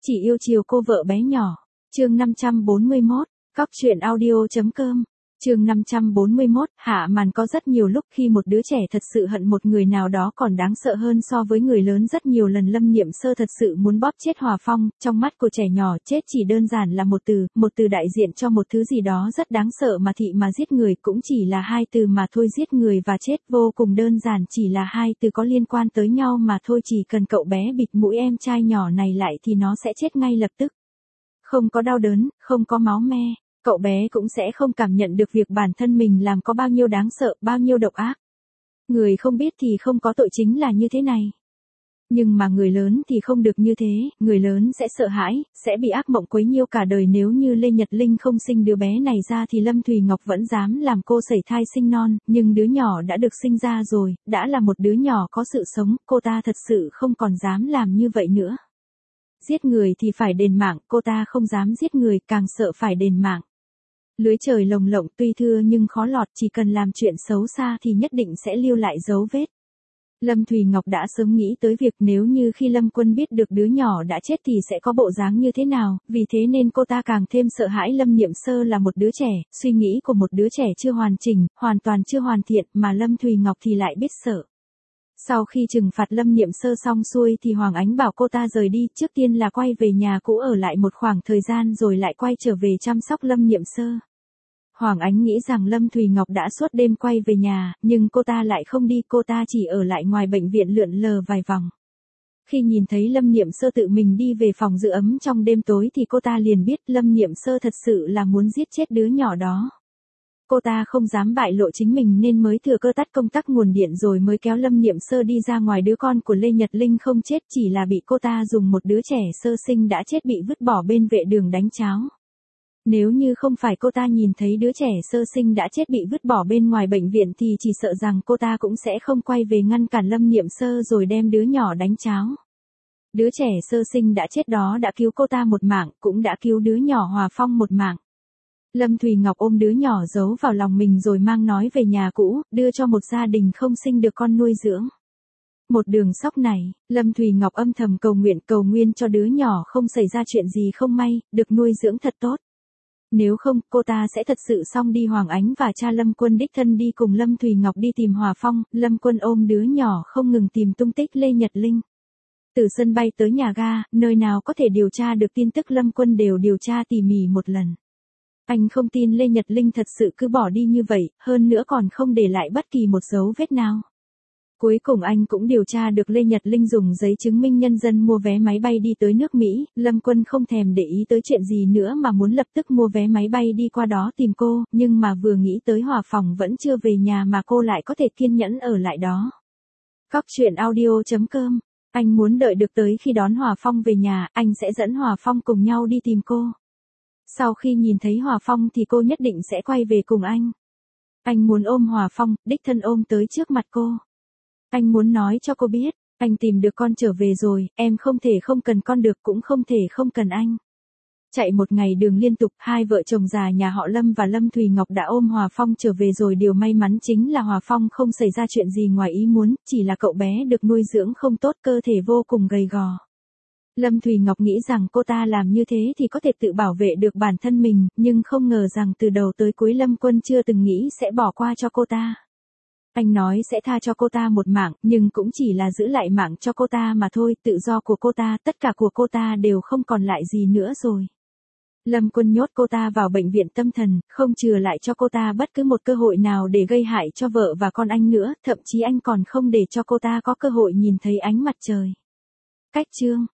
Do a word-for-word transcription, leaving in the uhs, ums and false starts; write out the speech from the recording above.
Chỉ yêu chiều cô vợ bé nhỏ. Chương năm trăm bốn mươi mốt, cóc truyện audio.com. Chương năm trăm bốn mươi mốt, hạ màn. Có rất nhiều lúc khi một đứa trẻ thật sự hận một người nào đó còn đáng sợ hơn so với người lớn rất nhiều lần. Lâm Niệm Sơ thật sự muốn bóp chết Hòa Phong, trong mắt của trẻ nhỏ chết chỉ đơn giản là một từ, một từ đại diện cho một thứ gì đó rất đáng sợ mà thị mà giết người cũng chỉ là hai từ mà thôi. Giết người và chết vô cùng đơn giản, chỉ là hai từ có liên quan tới nhau mà thôi. Chỉ cần cậu bé bịt mũi em trai nhỏ này lại thì nó sẽ chết ngay lập tức. Không có đau đớn, không có máu me. Cậu bé cũng sẽ không cảm nhận được việc bản thân mình làm có bao nhiêu đáng sợ, bao nhiêu độc ác. Người không biết thì không có tội chính là như thế này. Nhưng mà người lớn thì không được như thế, người lớn sẽ sợ hãi, sẽ bị ác mộng quấy nhiêu cả đời. Nếu như Lê Nhật Linh không sinh đứa bé này ra thì Lâm Thùy Ngọc vẫn dám làm cô sẩy thai sinh non, nhưng đứa nhỏ đã được sinh ra rồi, đã là một đứa nhỏ có sự sống, cô ta thật sự không còn dám làm như vậy nữa. Giết người thì phải đền mạng, cô ta không dám giết người, càng sợ phải đền mạng. Lưới trời lồng lộng tuy thưa nhưng khó lọt, chỉ cần làm chuyện xấu xa thì nhất định sẽ lưu lại dấu vết. Lâm Thùy Ngọc đã sớm nghĩ tới việc nếu như khi Lâm Quân biết được đứa nhỏ đã chết thì sẽ có bộ dáng như thế nào, vì thế nên cô ta càng thêm sợ hãi. Lâm Niệm Sơ là một đứa trẻ, suy nghĩ của một đứa trẻ chưa hoàn chỉnh, hoàn toàn chưa hoàn thiện, mà Lâm Thùy Ngọc thì lại biết sợ. Sau khi trừng phạt Lâm Niệm Sơ xong xuôi thì Hoàng Ánh bảo cô ta rời đi, trước tiên là quay về nhà cũ ở lại một khoảng thời gian rồi lại quay trở về chăm sóc Lâm Niệm Sơ. Hoàng Ánh nghĩ rằng Lâm Thùy Ngọc đã suốt đêm quay về nhà, nhưng cô ta lại không đi, cô ta chỉ ở lại ngoài bệnh viện lượn lờ vài vòng. Khi nhìn thấy Lâm Niệm Sơ tự mình đi về phòng giữ ấm trong đêm tối thì cô ta liền biết Lâm Niệm Sơ thật sự là muốn giết chết đứa nhỏ đó. Cô ta không dám bại lộ chính mình nên mới thừa cơ tắt công tắc nguồn điện rồi mới kéo Lâm Niệm Sơ đi ra ngoài. Đứa con của Lê Nhật Linh không chết, chỉ là bị cô ta dùng một đứa trẻ sơ sinh đã chết bị vứt bỏ bên vệ đường đánh cháo. Nếu như không phải cô ta nhìn thấy đứa trẻ sơ sinh đã chết bị vứt bỏ bên ngoài bệnh viện thì chỉ sợ rằng cô ta cũng sẽ không quay về ngăn cản Lâm Niệm Sơ rồi đem đứa nhỏ đánh cháo. Đứa trẻ sơ sinh đã chết đó đã cứu cô ta một mạng, cũng đã cứu đứa nhỏ Hòa Phong một mạng. Lâm Thùy Ngọc ôm đứa nhỏ giấu vào lòng mình rồi mang nói về nhà cũ, đưa cho một gia đình không sinh được con nuôi dưỡng. Một đường sóc này, Lâm Thùy Ngọc âm thầm cầu nguyện cầu nguyên cho đứa nhỏ không xảy ra chuyện gì không may, được nuôi dưỡng thật tốt. Nếu không, cô ta sẽ thật sự xong đi. Hoàng Ánh và cha Lâm Quân đích thân đi cùng Lâm Thùy Ngọc đi tìm Hòa Phong. Lâm Quân ôm đứa nhỏ không ngừng tìm tung tích Lê Nhật Linh. Từ sân bay tới nhà ga, nơi nào có thể điều tra được tin tức Lâm Quân đều điều tra tỉ mỉ một lần. Anh không tin Lê Nhật Linh thật sự cứ bỏ đi như vậy, hơn nữa còn không để lại bất kỳ một dấu vết nào. Cuối cùng anh cũng điều tra được Lê Nhật Linh dùng giấy chứng minh nhân dân mua vé máy bay đi tới nước Mỹ. Lâm Quân không thèm để ý tới chuyện gì nữa mà muốn lập tức mua vé máy bay đi qua đó tìm cô, nhưng mà vừa nghĩ tới Hòa Phong vẫn chưa về nhà mà cô lại có thể kiên nhẫn ở lại đó. Cóc truyện audio.com. Anh muốn đợi được tới khi đón Hòa Phong về nhà, anh sẽ dẫn Hòa Phong cùng nhau đi tìm cô. Sau khi nhìn thấy Hòa Phong thì cô nhất định sẽ quay về cùng anh. Anh muốn ôm Hòa Phong, đích thân ôm tới trước mặt cô. Anh muốn nói cho cô biết, anh tìm được con trở về rồi, em không thể không cần con được, cũng không thể không cần anh. Chạy một ngày đường liên tục, hai vợ chồng già nhà họ Lâm và Lâm Thùy Ngọc đã ôm Hòa Phong trở về rồi. Điều may mắn chính là Hòa Phong không xảy ra chuyện gì ngoài ý muốn, chỉ là cậu bé được nuôi dưỡng không tốt, cơ thể vô cùng gầy gò. Lâm Thùy Ngọc nghĩ rằng cô ta làm như thế thì có thể tự bảo vệ được bản thân mình, nhưng không ngờ rằng từ đầu tới cuối Lâm Quân chưa từng nghĩ sẽ bỏ qua cho cô ta. Anh nói sẽ tha cho cô ta một mạng, nhưng cũng chỉ là giữ lại mạng cho cô ta mà thôi, tự do của cô ta, tất cả của cô ta đều không còn lại gì nữa rồi. Lâm Quân nhốt cô ta vào bệnh viện tâm thần, không chừa lại cho cô ta bất cứ một cơ hội nào để gây hại cho vợ và con anh nữa, thậm chí anh còn không để cho cô ta có cơ hội nhìn thấy ánh mặt trời. Cách chương